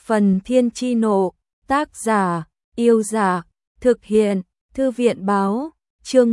Phần Thiên Chi Nộ, tác giả, Yêu Giả, thực hiện, Thư viện Báo, chương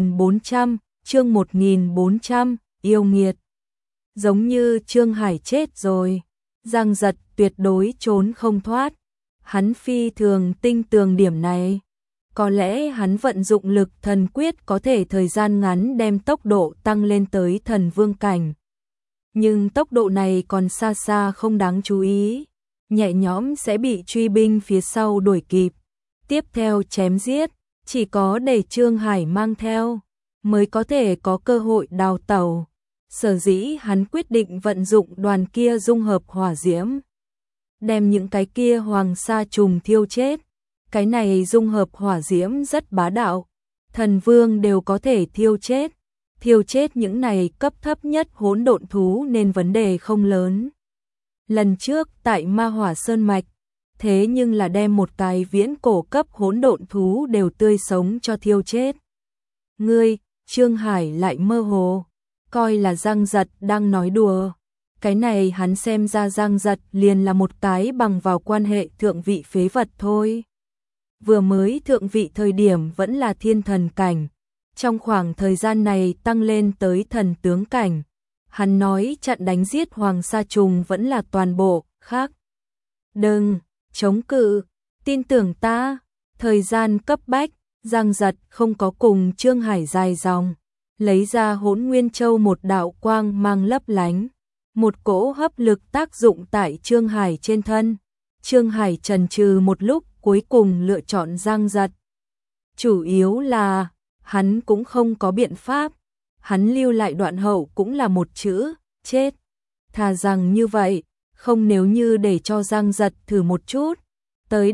1400, yêu nghiệt. Giống như Trương Hải chết rồi, Giang Giật tuyệt đối trốn không thoát. Hắn phi thường tinh tường điểm này. Có lẽ hắn vận dụng lực thần quyết có thể thời gian ngắn đem tốc độ tăng lên tới thần vương cảnh. Nhưng tốc độ này còn xa xa không đáng chú ý. Nhẹ nhõm sẽ bị truy binh phía sau đuổi kịp. Tiếp theo chém giết, chỉ có để Trương Hải mang theo, mới có thể có cơ hội đào tẩu. Sở dĩ hắn quyết định vận dụng đoàn kia dung hợp hỏa diễm. Đem những cái kia hoàng sa trùng thiêu chết. Cái này dung hợp hỏa diễm rất bá đạo. Thần vương đều có thể thiêu chết. Thiêu chết những này cấp thấp nhất hỗn độn thú nên vấn đề không lớn. Lần trước tại Ma Hỏa Sơn Mạch, thế nhưng là đem một cái viễn cổ cấp hỗn độn thú đều tươi sống cho thiêu chết. Ngươi, Trương Hải lại mơ hồ, coi là Giang Giật đang nói đùa. Cái này hắn xem ra Giang Giật liền là một cái bằng vào quan hệ thượng vị phế vật thôi. Vừa mới thượng vị thời điểm vẫn là thiên thần cảnh, trong khoảng thời gian này tăng lên tới thần tướng cảnh. Hắn nói chặn đánh giết hoàng sa trùng vẫn là toàn bộ, khác. Đừng, chống cự, tin tưởng ta, thời gian cấp bách, Giang Giật không có cùng Trương Hải dài dòng, lấy ra Hỗn Nguyên Châu một đạo quang mang lấp lánh, một cỗ hấp lực tác dụng tại Trương Hải trên thân. Trương Hải chần chừ một lúc cuối cùng lựa chọn Giang Giật. Chủ yếu là, hắn cũng không có biện pháp. Hắn lưu lại đoạn hậu cũng là một chữ, chết. Thà rằng như vậy, không nếu như để cho Giang Giật thử một chút. Tới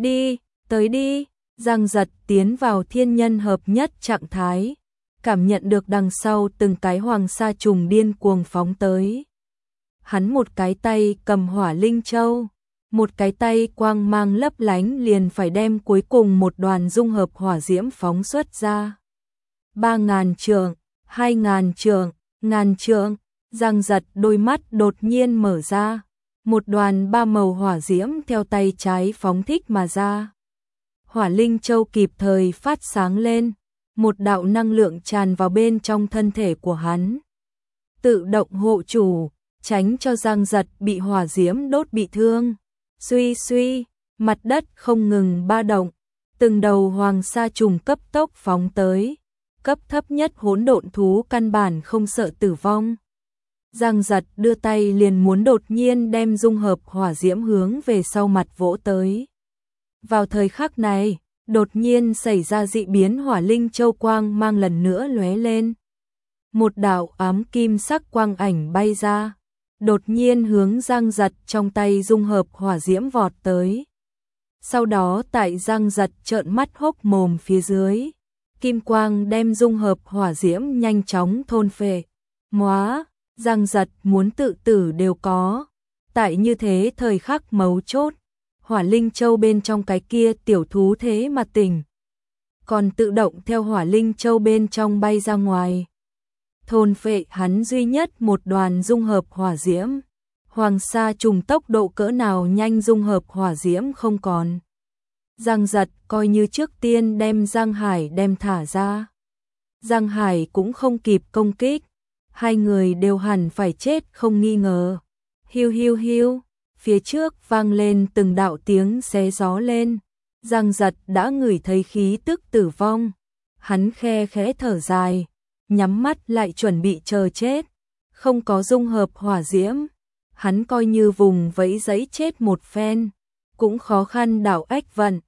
đi, Giang Giật tiến vào thiên nhân hợp nhất trạng thái. Cảm nhận được đằng sau từng cái hoàng sa trùng điên cuồng phóng tới. Hắn một cái tay cầm hỏa linh châu, một cái tay quang mang lấp lánh liền phải đem cuối cùng một đoàn dung hợp hỏa diễm phóng xuất ra. 3.000 trượng. 2.000 trượng, 1.000 trượng, Giang Giật đôi mắt đột nhiên mở ra, một đoàn ba màu hỏa diễm theo tay trái phóng thích mà ra. Hỏa linh châu kịp thời phát sáng lên, một đạo năng lượng tràn vào bên trong thân thể của hắn. Tự động hộ chủ, tránh cho Giang Giật bị hỏa diễm đốt bị thương. Suy, mặt đất không ngừng ba động, từng đầu hoàng sa trùng cấp tốc phóng tới. Cấp thấp nhất hỗn độn thú căn bản không sợ tử vong. Giang Giật đưa tay liền muốn đột nhiên đem dung hợp hỏa diễm hướng về sau mặt vỗ tới. Vào thời khắc này, đột nhiên xảy ra dị biến, hỏa linh châu quang mang lần nữa lóe lên. Một đạo ám kim sắc quang ảnh bay ra, đột nhiên hướng Giang Giật trong tay dung hợp hỏa diễm vọt tới. Sau đó tại Giang Giật trợn mắt hốc mồm phía dưới, kim quang đem dung hợp hỏa diễm nhanh chóng thôn phệ. Móa, Giang Giật muốn tự tử đều có. Tại như thế thời khắc mấu chốt, hỏa linh châu bên trong cái kia tiểu thú thế mà tỉnh, còn tự động theo hỏa linh châu bên trong bay ra ngoài. Thôn phệ hắn duy nhất một đoàn dung hợp hỏa diễm. Hoàng sa trùng tốc độ cỡ nào nhanh dung hợp hỏa diễm không còn. Giang Giật coi như trước tiên đem Giang Hải đem thả ra. Giang Hải cũng không kịp công kích. Hai người đều hẳn phải chết không nghi ngờ. Hiu, phía trước vang lên từng đạo tiếng xé gió lên. Giang Giật đã ngửi thấy khí tức tử vong. Hắn khe khẽ thở dài, nhắm mắt lại chuẩn bị chờ chết. Không có dung hợp hỏa diễm, hắn coi như vùng vẫy giấy chết một phen, cũng khó khăn đảo ách vận.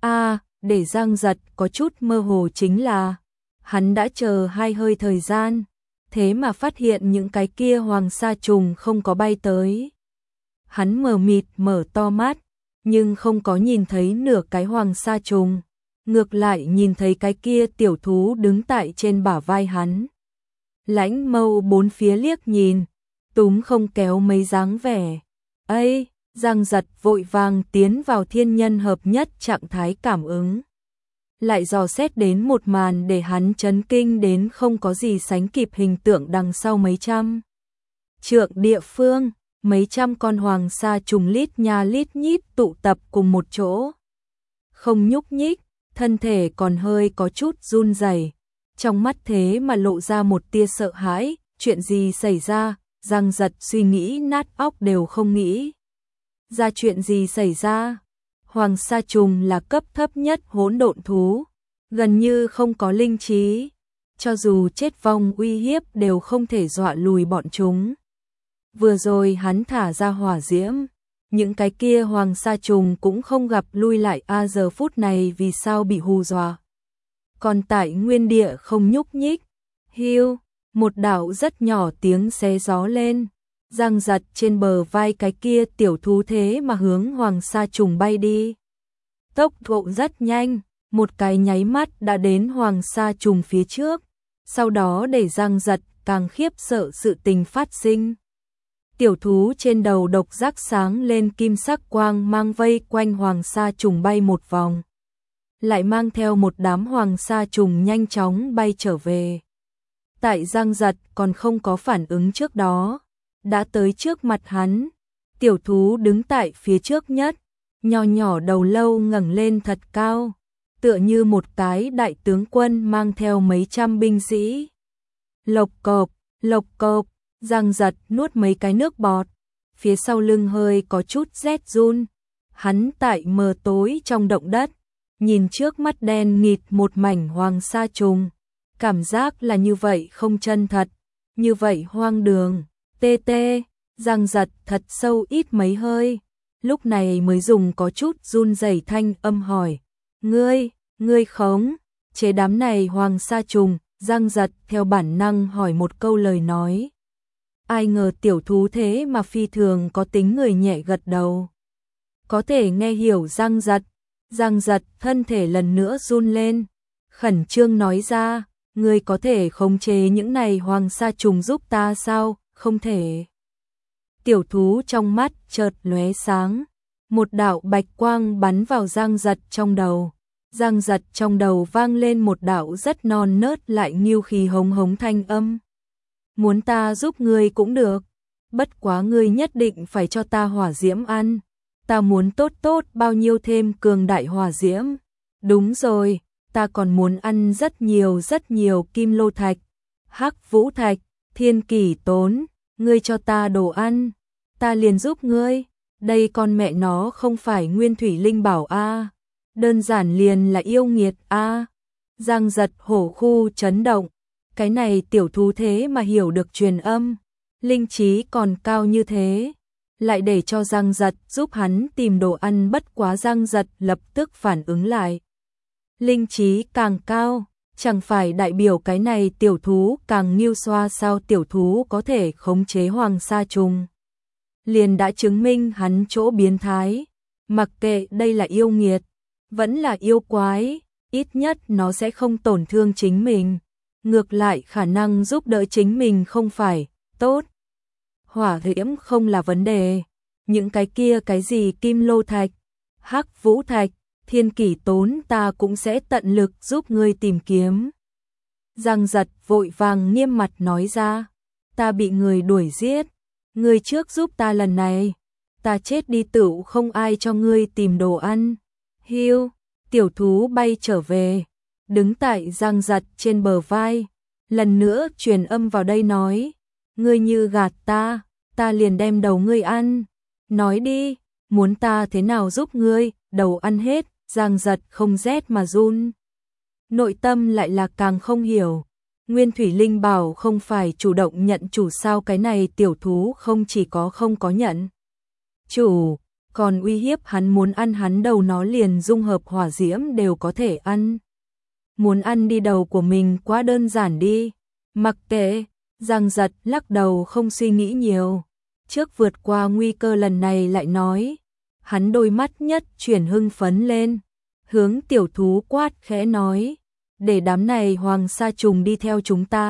Để Giang Giật có chút mơ hồ chính là, hắn đã chờ hai hơi thời gian, thế mà phát hiện những cái kia hoàng sa trùng không có bay tới. Hắn mờ mịt mở to mắt, nhưng không có nhìn thấy nửa cái hoàng sa trùng, ngược lại nhìn thấy cái kia tiểu thú đứng tại trên bả vai hắn. Lãnh mâu bốn phía liếc nhìn, túm không kéo mấy dáng vẻ. Ây! Giang Giật vội vàng tiến vào thiên nhân hợp nhất trạng thái cảm ứng. Lại dò xét đến một màn để hắn chấn kinh đến không có gì sánh kịp hình tượng đằng sau mấy trăm trượng địa phương. mấy trăm con hoàng sa trùng lít nha lít nhít tụ tập cùng một chỗ. Không nhúc nhích, thân thể còn hơi có chút run rẩy. Trong mắt thế mà lộ ra một tia sợ hãi, chuyện gì xảy ra, Giang Giật suy nghĩ nát óc đều không nghĩ ra chuyện gì xảy ra. Hoàng sa trùng là cấp thấp nhất hỗn độn thú, gần như không có linh trí, cho dù chết vong uy hiếp đều không thể dọa lùi bọn chúng. Vừa rồi hắn thả ra hỏa diễm, những cái kia hoàng sa trùng cũng không gặp lui lại, giờ phút này vì sao bị hù dọa. Còn tại nguyên địa không nhúc nhích. Hiu, một đạo rất nhỏ tiếng xé gió lên. Giang Giật trên bờ vai cái kia tiểu thú thế mà hướng hoàng sa trùng bay đi. Tốc độ rất nhanh, một cái nháy mắt đã đến hoàng sa trùng phía trước. Sau đó để Giang Giật càng khiếp sợ sự tình phát sinh. Tiểu thú trên đầu độc giác sáng lên kim sắc quang mang vây quanh hoàng sa trùng bay một vòng. Lại mang theo một đám hoàng sa trùng nhanh chóng bay trở về. Tại Giang Giật còn không có phản ứng trước đó, đã tới trước mặt hắn. Tiểu thú đứng tại phía trước nhất, nho nhỏ đầu lâu ngẩng lên thật cao, tựa như một cái đại tướng quân mang theo mấy trăm binh sĩ. Lộc cộp, Giang Giật nuốt mấy cái nước bọt, phía sau lưng hơi có chút rét run. Hắn tại mờ tối trong động đất, nhìn trước mắt đen nghịt một mảnh hoàng sa trùng, cảm giác là như vậy không chân thật, như vậy hoang đường. Tê, Giang Giật thật sâu ít mấy hơi, lúc này mới dùng có chút run rẩy thanh âm hỏi, ngươi khống chế đám này hoàng sa trùng. Giang Giật theo bản năng hỏi một câu lời nói. Ai ngờ tiểu thú thế mà phi thường có tính người nhẹ gật đầu. Có thể nghe hiểu Giang Giật thân thể lần nữa run lên, khẩn trương nói ra, ngươi có thể khống chế những này hoàng sa trùng giúp ta sao? Không thể. Tiểu thú trong mắt chợt lóe sáng, một đạo bạch quang bắn vào Giang Giật trong đầu. Giang Giật trong đầu vang lên một đạo rất non nớt lại nghiêu khí hống hống thanh âm. Muốn ta giúp ngươi cũng được, bất quá ngươi nhất định phải cho ta hỏa diễm ăn. Ta muốn tốt bao nhiêu thêm cường đại hỏa diễm. Đúng rồi, ta còn muốn ăn rất nhiều kim lô thạch, hắc vũ thạch, thiên kỷ tốn. Ngươi cho ta đồ ăn, ta liền giúp ngươi. Đây con mẹ nó không phải nguyên thủy linh bảo a, đơn giản liền là yêu nghiệt a. Giang Giật hổ khu chấn động, cái này tiểu thú thế mà hiểu được truyền âm, linh trí còn cao như thế, lại để cho Giang Giật giúp hắn tìm đồ ăn. Bất quá Giang Giật lập tức phản ứng lại, linh trí càng cao, chẳng phải đại biểu cái này tiểu thú càng nghiêu xoa sao? Tiểu thú có thể khống chế hoàng sa trùng, liền đã chứng minh hắn chỗ biến thái. Mặc kệ đây là yêu nghiệt, vẫn là yêu quái, ít nhất nó sẽ không tổn thương chính mình, ngược lại khả năng giúp đỡ chính mình không phải tốt. Hỏa diễm không là vấn đề, những cái kia cái gì kim lô thạch, hắc vũ thạch, thiên kỷ tốn ta cũng sẽ tận lực giúp ngươi tìm kiếm. Giang Giật vội vàng nghiêm mặt nói ra, ta bị người đuổi giết, ngươi trước giúp ta lần này, ta chết đi tựu không ai cho ngươi tìm đồ ăn. Hiu, tiểu thú bay trở về, đứng tại Giang Giật trên bờ vai, lần nữa truyền âm vào đây nói, ngươi như gạt ta liền đem đầu ngươi ăn. Nói đi, muốn ta thế nào giúp ngươi, đầu ăn hết. Giang Giật không rét mà run, nội tâm lại là càng không hiểu. Nguyên thủy linh bảo không phải chủ động nhận chủ sao? Cái này tiểu thú không chỉ có không có nhận chủ, còn uy hiếp hắn, muốn ăn hắn đầu nó liền dung hợp hỏa diễm đều có thể ăn. Muốn ăn đi đầu của mình quá đơn giản đi. Mặc kệ, Giang Giật lắc đầu không suy nghĩ nhiều. Trước vượt qua nguy cơ lần này lại nói, hắn đôi mắt nhất chuyển hưng phấn lên, hướng tiểu thú quát khẽ nói, để đám này hoàng sa trùng đi theo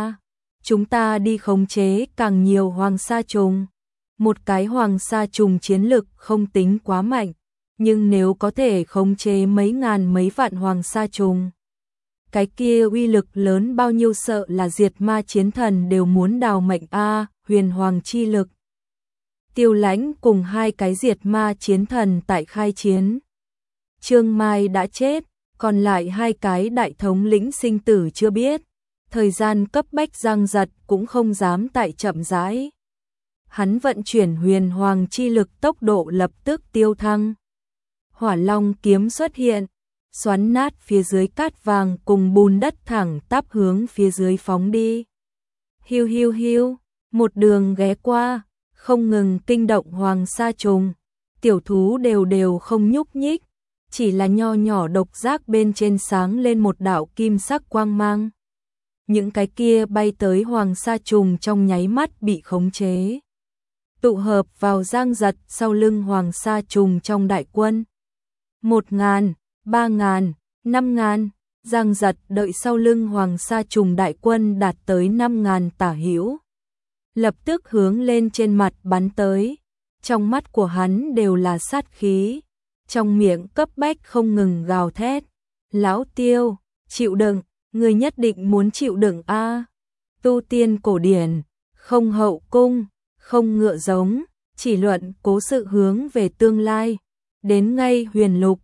chúng ta đi khống chế càng nhiều hoàng sa trùng. Một cái hoàng sa trùng chiến lực không tính quá mạnh, nhưng nếu có thể khống chế mấy ngàn mấy vạn hoàng sa trùng, cái kia uy lực lớn bao nhiêu, sợ là diệt ma chiến thần đều muốn đào mệnh a. Huyền hoàng chi lực Tiêu Lãnh cùng hai cái diệt ma chiến thần tại khai chiến. Trương Mai đã chết, còn lại hai cái đại thống lĩnh sinh tử chưa biết. Thời gian cấp bách Giang Giật cũng không dám tại chậm rãi. Hắn vận chuyển huyền hoàng chi lực, tốc độ lập tức tiêu thăng. Hỏa Long kiếm xuất hiện, xoắn nát phía dưới cát vàng cùng bùn đất, thẳng tắp hướng phía dưới phóng đi. Hiu hiu hiu, một đường ghé qua, không ngừng kinh động hoàng sa trùng. Tiểu thú đều không nhúc nhích, chỉ là nho nhỏ độc giác bên trên sáng lên một đạo kim sắc quang mang. Những cái kia bay tới hoàng sa trùng trong nháy mắt bị khống chế, tụ hợp vào Giang Giật sau lưng hoàng sa trùng trong đại quân. 1.000, 3.000, 5.000, Giang Giật đợi sau lưng hoàng sa trùng đại quân đạt tới 5.000 tả hữu, lập tức hướng lên trên mặt bắn tới. Trong mắt của hắn đều là sát khí, trong miệng cấp bách không ngừng gào thét. Lão Tiêu, chịu đựng, người nhất định muốn chịu đựng a. Tu tiên cổ điển, không hậu cung, không ngựa giống, chỉ luận cố sự hướng về tương lai. Đến ngay huyền lục,